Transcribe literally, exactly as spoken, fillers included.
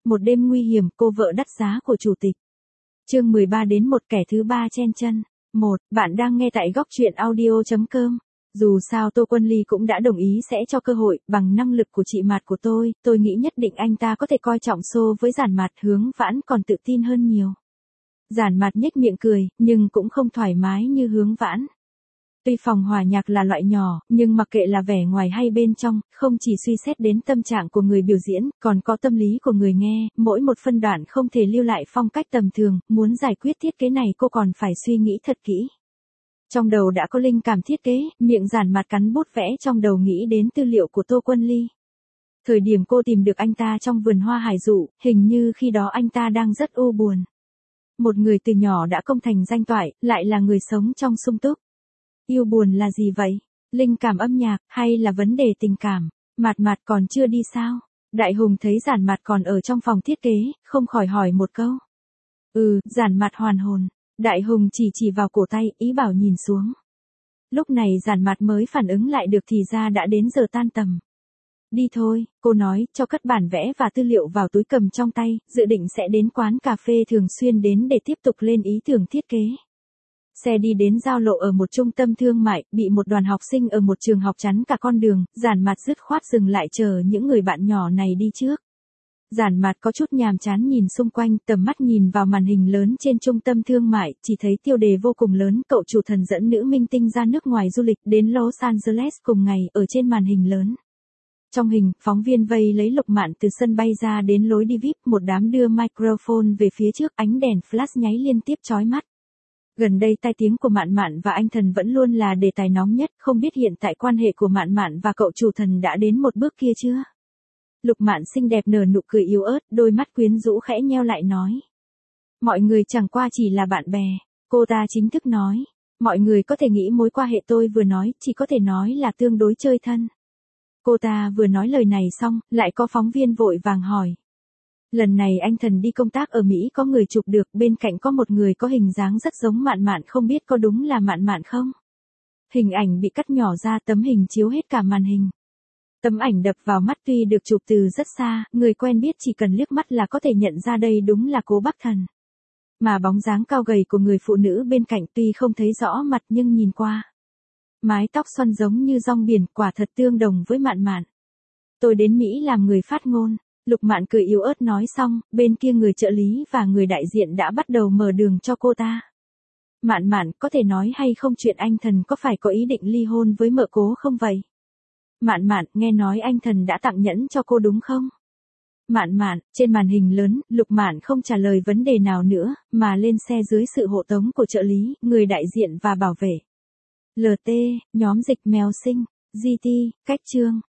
Một đêm nguy hiểm, cô vợ đắt giá của chủ tịch. Chương mười ba đến một kẻ thứ ba chen chân. một. Bạn đang nghe tại góc truyện audio chấm com. Dù sao Tô Quân Ly cũng đã đồng ý sẽ cho cơ hội, bằng năng lực của chị Mạt của tôi, tôi nghĩ nhất định anh ta có thể coi trọng xô với Giản Mạt. Hướng Vãn còn tự tin hơn nhiều. Giản Mạt nhếch miệng cười, nhưng cũng không thoải mái như Hướng Vãn. Tuy phòng hòa nhạc là loại nhỏ, nhưng mặc kệ là vẻ ngoài hay bên trong, không chỉ suy xét đến tâm trạng của người biểu diễn, còn có tâm lý của người nghe, mỗi một phân đoạn không thể lưu lại phong cách tầm thường, muốn giải quyết thiết kế này cô còn phải suy nghĩ thật kỹ. Trong đầu đã có linh cảm thiết kế, miệng Giản Mạt cắn bút vẽ trong đầu nghĩ đến tư liệu của Tô Quân Ly. Thời điểm cô tìm được anh ta trong vườn hoa hải dụ, hình như khi đó anh ta đang rất u buồn. Một người từ nhỏ đã công thành danh toại, lại là người sống trong sung túc. Yêu buồn là gì vậy? Linh cảm âm nhạc, hay là vấn đề tình cảm? Mạt Mạt còn chưa đi sao? Đại Hùng thấy Giản Mạt còn ở trong phòng thiết kế, không khỏi hỏi một câu. Ừ, Giản Mạt hoàn hồn. Đại Hùng chỉ chỉ vào cổ tay, ý bảo nhìn xuống. Lúc này Giản Mạt mới phản ứng lại được thì ra đã đến giờ tan tầm. Đi thôi, cô nói, cho cất bản vẽ và tư liệu vào túi cầm trong tay, dự định sẽ đến quán cà phê thường xuyên đến để tiếp tục lên ý tưởng thiết kế. Xe đi đến giao lộ ở một trung tâm thương mại, bị một đoàn học sinh ở một trường học chắn cả con đường, Giản Mạt dứt khoát dừng lại chờ những người bạn nhỏ này đi trước. Giản Mạt có chút nhàm chán nhìn xung quanh, tầm mắt nhìn vào màn hình lớn trên trung tâm thương mại, chỉ thấy tiêu đề vô cùng lớn, cậu chủ thần dẫn nữ minh tinh ra nước ngoài du lịch đến Los Angeles cùng ngày, ở trên màn hình lớn. Trong hình, phóng viên vây lấy Lục Mạn từ sân bay ra đến lối đi vi ai pi, một đám đưa microphone về phía trước, ánh đèn flash nháy liên tiếp chói mắt. Gần đây tai tiếng của Mạn Mạn và anh thần vẫn luôn là đề tài nóng nhất, không biết hiện tại quan hệ của Mạn Mạn và cậu chủ thần đã đến một bước kia chưa? Lục Mạn xinh đẹp nở nụ cười yếu ớt, đôi mắt quyến rũ khẽ nheo lại nói. Mọi người chẳng qua chỉ là bạn bè, cô ta chính thức nói. Mọi người có thể nghĩ mối quan hệ tôi vừa nói, chỉ có thể nói là tương đối chơi thân. Cô ta vừa nói lời này xong, lại có phóng viên vội vàng hỏi. Lần này anh thần đi công tác ở Mỹ có người chụp được, bên cạnh có một người có hình dáng rất giống Mạn Mạn, không biết có đúng là Mạn Mạn không? Hình ảnh bị cắt nhỏ ra, tấm hình chiếu hết cả màn hình. Tấm ảnh đập vào mắt tuy được chụp từ rất xa, người quen biết chỉ cần liếc mắt là có thể nhận ra đây đúng là Cố Bắc Thần. Mà bóng dáng cao gầy của người phụ nữ bên cạnh tuy không thấy rõ mặt nhưng nhìn qua. Mái tóc xoăn giống như rong biển, quả thật tương đồng với Mạn Mạn. Tôi đến Mỹ làm người phát ngôn. Lục Mạn cười yếu ớt nói xong, bên kia người trợ lý và người đại diện đã bắt đầu mở đường cho cô ta. Mạn Mạn, có thể nói hay không chuyện anh thần có phải có ý định ly hôn với mợ Cố không vậy? Mạn Mạn, nghe nói anh thần đã tặng nhẫn cho cô đúng không? Mạn Mạn, trên màn hình lớn, Lục Mạn không trả lời vấn đề nào nữa, mà lên xe dưới sự hộ tống của trợ lý, người đại diện và bảo vệ. lờ tê, nhóm dịch mèo sinh, giê tê, cách chương.